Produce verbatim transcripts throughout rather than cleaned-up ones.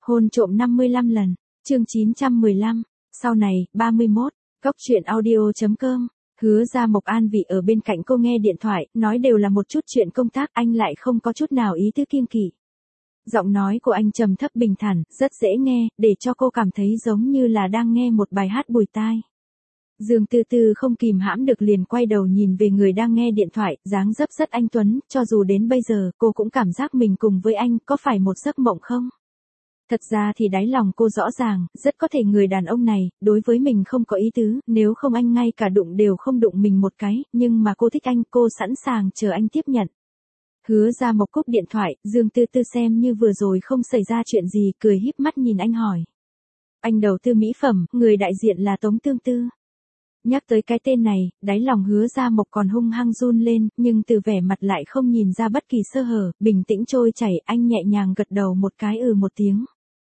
Hôn trộm năm mươi lăm lần, chương chín trăm mười lăm, sau này, ba mươi mốt, Cốc truyện audio chấm com. Hứa Gia Mộc an vị ở bên cạnh cô nghe điện thoại, nói đều là một chút chuyện công tác, anh lại không có chút nào ý tứ kiêng kỵ. Giọng nói của anh trầm thấp bình thản, rất dễ nghe, để cho cô cảm thấy giống như là đang nghe một bài hát bùi tai. Dương Tư Tư không kìm hãm được liền quay đầu nhìn về người đang nghe điện thoại, dáng dấp rất anh tuấn, cho dù đến bây giờ cô cũng cảm giác mình cùng với anh có phải một giấc mộng không? Thật ra thì đáy lòng cô rõ ràng, rất có thể người đàn ông này, đối với mình không có ý tứ, nếu không anh ngay cả đụng đều không đụng mình một cái, nhưng mà cô thích anh, cô sẵn sàng chờ anh tiếp nhận. Hứa Gia Mộc cúp điện thoại, Dương Tư Tư xem như vừa rồi không xảy ra chuyện gì, cười híp mắt nhìn anh hỏi. Anh đầu tư mỹ phẩm, người đại diện là Tống Tương Tư. Nhắc tới cái tên này, đáy lòng Hứa Gia Mộc còn hung hăng run lên, nhưng từ vẻ mặt lại không nhìn ra bất kỳ sơ hở, bình tĩnh trôi chảy, anh nhẹ nhàng gật đầu một cái ừ một tiếng.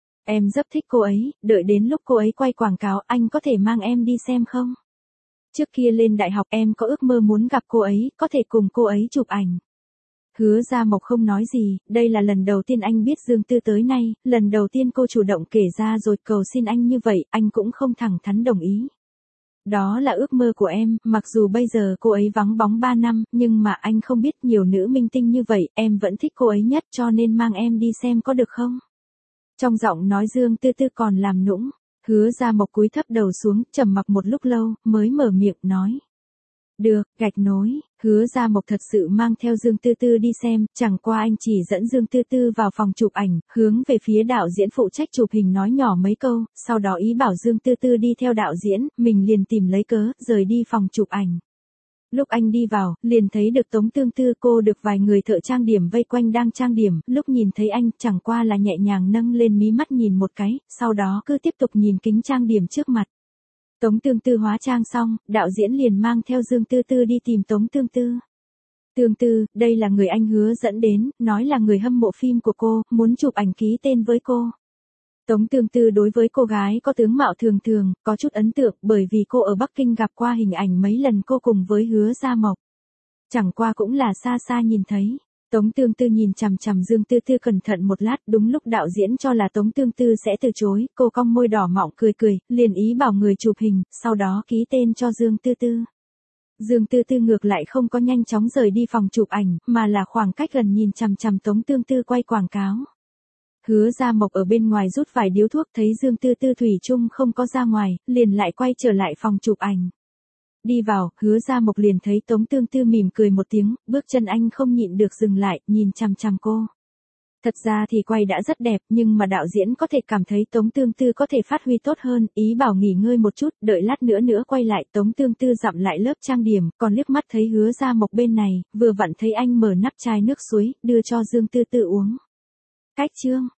Em rất thích cô ấy, đợi đến lúc cô ấy quay quảng cáo anh có thể mang em đi xem không? Trước kia lên đại học em có ước mơ muốn gặp cô ấy, có thể cùng cô ấy chụp ảnh. Hứa Gia Mộc không nói gì, đây là lần đầu tiên anh biết Dương Tư tới nay, lần đầu tiên cô chủ động kể ra rồi cầu xin anh như vậy, anh cũng không thẳng thắn đồng ý. Đó là ước mơ của em, mặc dù bây giờ cô ấy vắng bóng ba năm, nhưng mà anh không biết nhiều nữ minh tinh như vậy, em vẫn thích cô ấy nhất cho nên mang em đi xem có được không? Trong giọng nói Dương Tư Tư còn làm nũng, Hứa Gia Mộc cúi thấp đầu xuống, trầm mặc một lúc lâu, mới mở miệng nói. Được, gạch nối, Hứa Gia Mộc thật sự mang theo Dương Tư Tư đi xem, chẳng qua anh chỉ dẫn Dương Tư Tư vào phòng chụp ảnh, hướng về phía đạo diễn phụ trách chụp hình nói nhỏ mấy câu, sau đó ý bảo Dương Tư Tư đi theo đạo diễn, mình liền tìm lấy cớ, rời đi phòng chụp ảnh. Lúc anh đi vào, liền thấy được Tống Tương Tư, cô được vài người thợ trang điểm vây quanh đang trang điểm, lúc nhìn thấy anh, chẳng qua là nhẹ nhàng nâng lên mí mắt nhìn một cái, sau đó cứ tiếp tục nhìn kính trang điểm trước mặt. Tống Tương Tư hóa trang xong, đạo diễn liền mang theo Dương Tư Tư đi tìm Tống Tương Tư. Tương Tư, đây là người anh hứa dẫn đến, nói là người hâm mộ phim của cô, muốn chụp ảnh ký tên với cô. Tống Tương Tư đối với cô gái có tướng mạo thường thường, có chút ấn tượng bởi vì cô ở Bắc Kinh gặp qua hình ảnh mấy lần cô cùng với Hứa Gia Mộc. Chẳng qua cũng là xa xa nhìn thấy. Tống Tương Tư nhìn chằm chằm Dương Tư Tư cẩn thận một lát, đúng lúc đạo diễn cho là Tống Tương Tư sẽ từ chối, cô cong môi đỏ mọng cười cười, liền ý bảo người chụp hình, sau đó ký tên cho Dương Tư Tư. Dương Tư Tư ngược lại không có nhanh chóng rời đi phòng chụp ảnh, mà là khoảng cách gần nhìn chằm chằm Tống Tương Tư quay quảng cáo. Hứa Gia Mộc ở bên ngoài rút vài điếu thuốc thấy Dương Tư Tư thủy chung không có ra ngoài, liền lại quay trở lại phòng chụp ảnh. Đi vào, Hứa Gia Mộc liền thấy Tống Tương Tư mỉm cười một tiếng, bước chân anh không nhịn được dừng lại, nhìn chằm chằm cô. Thật ra thì quay đã rất đẹp, nhưng mà đạo diễn có thể cảm thấy Tống Tương Tư có thể phát huy tốt hơn, ý bảo nghỉ ngơi một chút, đợi lát nữa nữa quay lại. Tống Tương Tư dặm lại lớp trang điểm, còn liếc mắt thấy Hứa Gia Mộc bên này, vừa vặn thấy anh mở nắp chai nước suối, đưa cho Dương Tư Tư uống. Cách chương